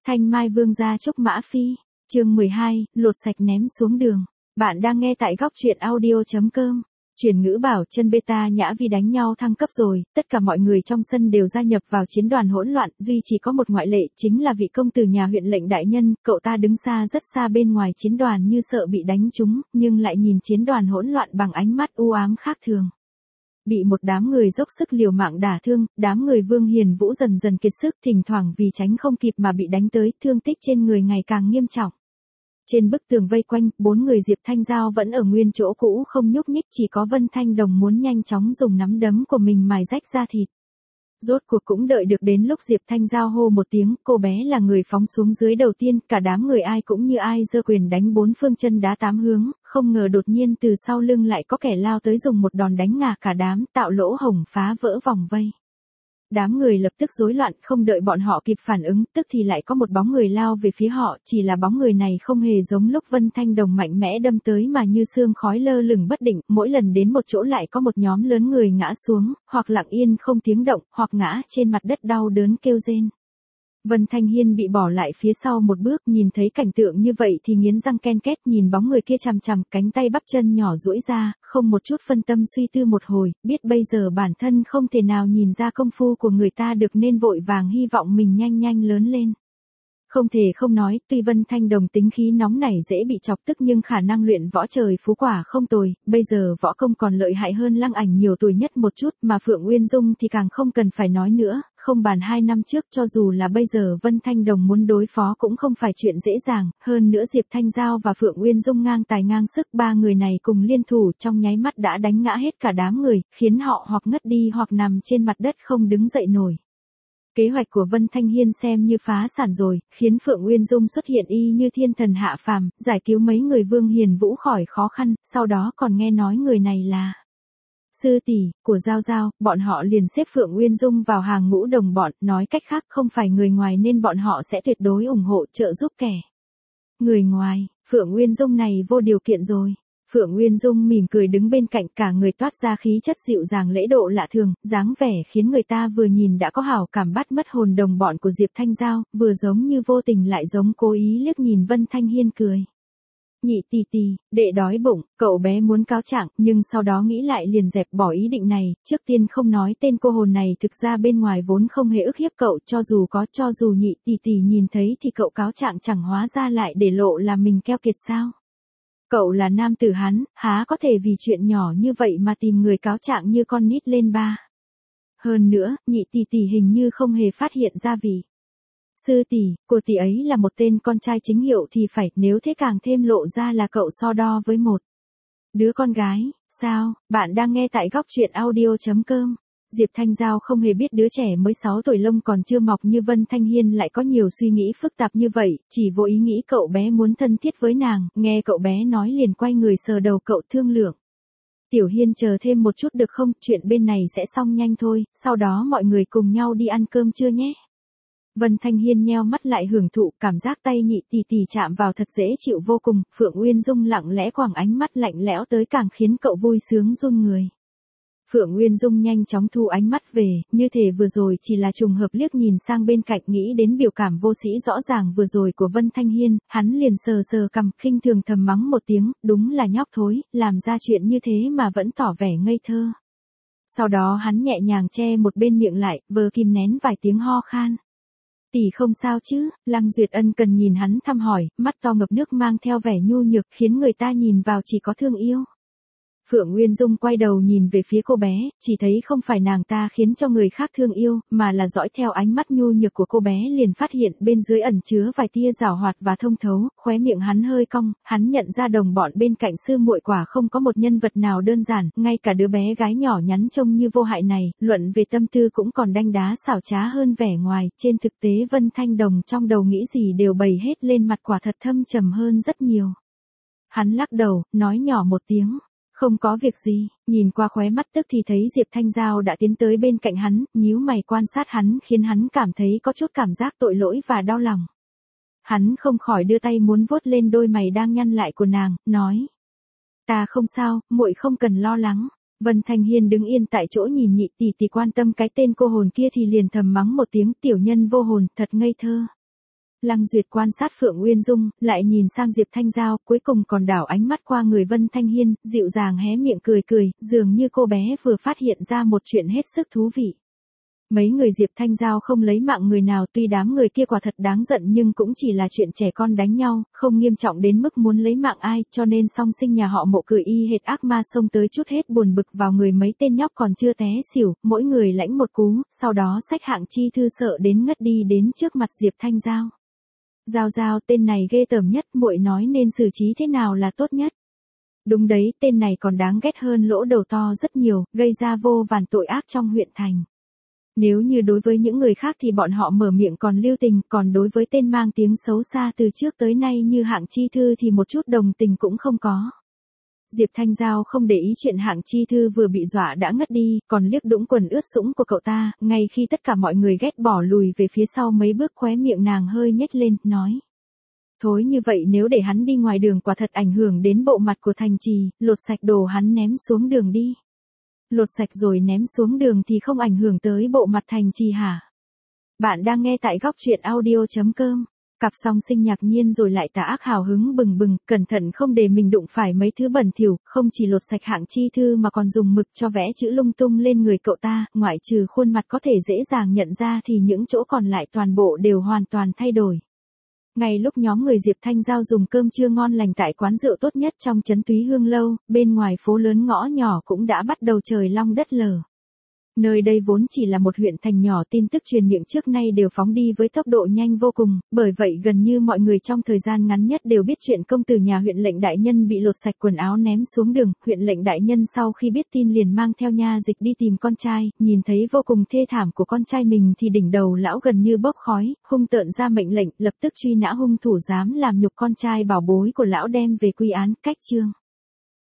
Thanh Mai Vương gia trúc Mã Phi, chương 12, lột sạch ném xuống đường. Bạn đang nghe tại góc truyện audio.com. Chuyển ngữ bảo chân beta Nhã Vi đánh nhau thăng cấp rồi, tất cả mọi người trong sân đều gia nhập vào chiến đoàn hỗn loạn, duy chỉ có một ngoại lệ, chính là vị công tử nhà huyện lệnh đại nhân, cậu ta đứng xa rất xa bên ngoài chiến đoàn như sợ bị đánh trúng, nhưng lại nhìn chiến đoàn hỗn loạn bằng ánh mắt u ám khác thường. Bị một đám người dốc sức liều mạng đả thương, đám người Vương Hiền Vũ dần dần kiệt sức, thỉnh thoảng vì tránh không kịp mà bị đánh tới, thương tích trên người ngày càng nghiêm trọng. Trên bức tường vây quanh, 4 người Diệp Thanh Giao vẫn ở nguyên chỗ cũ không nhúc nhích, chỉ có Vân Thanh Đồng muốn nhanh chóng dùng nắm đấm của mình mài rách da thịt. Rốt cuộc cũng đợi được đến lúc Diệp Thanh Giao hô một tiếng, cô bé là người phóng xuống dưới đầu tiên, cả đám người ai cũng như ai giơ quyền đánh bốn phương chân đá tám hướng, không ngờ đột nhiên từ sau lưng lại có kẻ lao tới dùng một đòn đánh ngả cả đám, tạo lỗ hổng phá vỡ vòng vây. Đám người lập tức rối loạn, không đợi bọn họ kịp phản ứng, tức thì lại có một bóng người lao về phía họ, chỉ là bóng người này không hề giống lúc Vân Thanh Đồng mạnh mẽ đâm tới mà như sương khói lơ lửng bất định, mỗi lần đến một chỗ lại có một nhóm lớn người ngã xuống, hoặc lặng yên không tiếng động, hoặc ngã trên mặt đất đau đớn kêu rên. Vân Thanh Hiên bị bỏ lại phía sau một bước, nhìn thấy cảnh tượng như vậy thì nghiến răng ken két, nhìn bóng người kia chằm chằm, cánh tay bắp chân nhỏ duỗi ra, không một chút phân tâm suy tư một hồi, biết bây giờ bản thân không thể nào nhìn ra công phu của người ta được nên vội vàng hy vọng mình nhanh nhanh lớn lên. Không thể không nói, tuy Vân Thanh Đồng tính khí nóng nảy dễ bị chọc tức nhưng khả năng luyện võ trời phú quả không tồi, bây giờ võ công còn lợi hại hơn Lăng Ảnh nhiều tuổi nhất một chút, mà Phượng Uyên Dung thì càng không cần phải nói nữa, không bàn 2 năm trước cho dù là bây giờ Vân Thanh Đồng muốn đối phó cũng không phải chuyện dễ dàng, hơn nữa Diệp Thanh Giao và Phượng Uyên Dung ngang tài ngang sức, ba người này cùng liên thủ trong nháy mắt đã đánh ngã hết cả đám người, khiến họ hoặc ngất đi hoặc nằm trên mặt đất không đứng dậy nổi. Kế hoạch của Vân Thanh Hiên xem như phá sản rồi, khiến Phượng Uyên Dung xuất hiện y như thiên thần hạ phàm, giải cứu mấy người Vương Hiền Vũ khỏi khó khăn, sau đó còn nghe nói người này là sư tỷ của Giao Giao, bọn họ liền xếp Phượng Uyên Dung vào hàng ngũ đồng bọn, nói cách khác không phải người ngoài nên bọn họ sẽ tuyệt đối ủng hộ trợ giúp kẻ người ngoài. Phượng Uyên Dung này vô điều kiện rồi. Phượng Uyên Dung mỉm cười đứng bên cạnh, cả người toát ra khí chất dịu dàng lễ độ lạ thường, dáng vẻ khiến người ta vừa nhìn đã có hảo cảm, bắt mất hồn đồng bọn của Diệp Thanh Giao, vừa giống như vô tình lại giống cố ý liếc nhìn Vân Thanh Hiên cười. Nhị tỷ tỷ, đệ đói bụng, cậu bé muốn cáo trạng, nhưng sau đó nghĩ lại liền dẹp bỏ ý định này, trước tiên không nói tên cô hồn này thực ra bên ngoài vốn không hề ức hiếp cậu, cho dù nhị tỷ tỷ nhìn thấy thì cậu cáo trạng chẳng hóa ra lại để lộ là mình keo kiệt sao? Cậu là nam tử Hán, há có thể vì chuyện nhỏ như vậy mà tìm người cáo trạng như con nít lên ba. Hơn nữa, nhị tỷ tỷ hình như không hề phát hiện ra vì sư tỷ của tỷ ấy là một tên con trai chính hiệu thì phải, nếu thế càng thêm lộ ra là cậu so đo với một đứa con gái. Sao, bạn đang nghe tại góc truyện audio.com. Diệp Thanh Giao không hề biết đứa trẻ mới 6 tuổi lông còn chưa mọc như Vân Thanh Hiên lại có nhiều suy nghĩ phức tạp như vậy, chỉ vô ý nghĩ cậu bé muốn thân thiết với nàng, nghe cậu bé nói liền quay người sờ đầu cậu thương lượng. Tiểu Hiên chờ thêm một chút được không, chuyện bên này sẽ xong nhanh thôi, sau đó mọi người cùng nhau đi ăn cơm trưa nhé. Vân Thanh Hiên nheo mắt lại hưởng thụ, cảm giác tay nhị tỷ tỷ chạm vào thật dễ chịu vô cùng, Phượng Uyên Dung lặng lẽ quẳng ánh mắt lạnh lẽo tới càng khiến cậu vui sướng run người. Phượng Uyên Dung nhanh chóng thu ánh mắt về, như thể vừa rồi chỉ là trùng hợp liếc nhìn sang bên cạnh, nghĩ đến biểu cảm vô sĩ rõ ràng vừa rồi của Vân Thanh Hiên, hắn liền sờ sờ cằm, khinh thường thầm mắng một tiếng, đúng là nhóc thối, làm ra chuyện như thế mà vẫn tỏ vẻ ngây thơ. Sau đó hắn nhẹ nhàng che một bên miệng lại, vờ kìm nén vài tiếng ho khan. Tỷ không sao chứ? Lăng Duyệt Ân cần nhìn hắn thăm hỏi, mắt to ngập nước mang theo vẻ nhu nhược, khiến người ta nhìn vào chỉ có thương yêu. Phượng Uyên Dung quay đầu nhìn về phía cô bé, chỉ thấy không phải nàng ta khiến cho người khác thương yêu, mà là dõi theo ánh mắt nhu nhược của cô bé liền phát hiện bên dưới ẩn chứa vài tia giảo hoạt và thông thấu, khóe miệng hắn hơi cong, hắn nhận ra đồng bọn bên cạnh sư muội quả không có một nhân vật nào đơn giản, ngay cả đứa bé gái nhỏ nhắn trông như vô hại này, luận về tâm tư cũng còn đanh đá xảo trá hơn vẻ ngoài, trên thực tế Vân Thanh Đồng trong đầu nghĩ gì đều bày hết lên mặt, quả thật thâm trầm hơn rất nhiều. Hắn lắc đầu, nói nhỏ một tiếng. Không có việc gì, nhìn qua khóe mắt tức thì thấy Diệp Thanh Giao đã tiến tới bên cạnh hắn, nhíu mày quan sát hắn khiến hắn cảm thấy có chút cảm giác tội lỗi và đau lòng. Hắn không khỏi đưa tay muốn vuốt lên đôi mày đang nhăn lại của nàng, nói. Ta không sao, muội không cần lo lắng. Vân Thanh Hiên đứng yên tại chỗ nhìn nhị tỷ tỷ quan tâm cái tên cô hồn kia thì liền thầm mắng một tiếng, tiểu nhân vô hồn, thật ngây thơ. Lăng Duyệt quan sát Phượng Uyên Dung, lại nhìn sang Diệp Thanh Giao, cuối cùng còn đảo ánh mắt qua người Vân Thanh Hiên, dịu dàng hé miệng cười cười, dường như cô bé vừa phát hiện ra một chuyện hết sức thú vị. Mấy người Diệp Thanh Giao không lấy mạng người nào, tuy đám người kia quả thật đáng giận nhưng cũng chỉ là chuyện trẻ con đánh nhau, không nghiêm trọng đến mức muốn lấy mạng ai, cho nên song sinh nhà họ Mộ cười y hệt ác ma xông tới chút hết buồn bực vào người mấy tên nhóc còn chưa té xỉu, mỗi người lãnh một cú, sau đó xách Hạng Chi Thư sợ đến ngất đi đến trước mặt Diệp Thanh Giao. Giao Giao, tên này ghê tởm nhất, muội nói nên xử trí thế nào là tốt nhất. Đúng đấy, tên này còn đáng ghét hơn Lỗ Đầu To rất nhiều, gây ra vô vàn tội ác trong huyện thành. Nếu như đối với những người khác thì bọn họ mở miệng còn lưu tình, còn đối với tên mang tiếng xấu xa từ trước tới nay như Hạng Chi Thư thì một chút đồng tình cũng không có. Diệp Thanh Giao không để ý chuyện Hạng Chi Thư vừa bị dọa đã ngất đi, còn liếc đũng quần ướt sũng của cậu ta, ngay khi tất cả mọi người ghét bỏ lùi về phía sau mấy bước, khóe miệng nàng hơi nhếch lên, nói. Thối như vậy nếu để hắn đi ngoài đường quả thật ảnh hưởng đến bộ mặt của thành trì, lột sạch đồ hắn ném xuống đường đi. Lột sạch rồi ném xuống đường thì không ảnh hưởng tới bộ mặt thành trì hả? Bạn đang nghe tại góc truyện audio.com. Cặp song sinh ngạc nhiên rồi lại tà ác hào hứng bừng bừng, cẩn thận không để mình đụng phải mấy thứ bẩn thỉu, không chỉ lột sạch Hạng Chi Thư mà còn dùng mực cho vẽ chữ lung tung lên người cậu ta, ngoại trừ khuôn mặt có thể dễ dàng nhận ra thì những chỗ còn lại toàn bộ đều hoàn toàn thay đổi. Ngay lúc nhóm người Diệp Thanh Giao dùng cơm trưa ngon lành tại quán rượu tốt nhất trong trấn Túy Hương Lâu, bên ngoài phố lớn ngõ nhỏ cũng đã bắt đầu trời long đất lở. Nơi đây vốn chỉ là một huyện thành nhỏ, tin tức truyền miệng trước nay đều phóng đi với tốc độ nhanh vô cùng, bởi vậy gần như mọi người trong thời gian ngắn nhất đều biết chuyện công tử nhà huyện lệnh đại nhân bị lột sạch quần áo ném xuống đường. Huyện lệnh đại nhân sau khi biết tin liền mang theo nha dịch đi tìm con trai, nhìn thấy vô cùng thê thảm của con trai mình thì đỉnh đầu lão gần như bốc khói, hung tợn ra mệnh lệnh lập tức truy nã hung thủ dám làm nhục con trai bảo bối của lão, đem về quy án cách trương.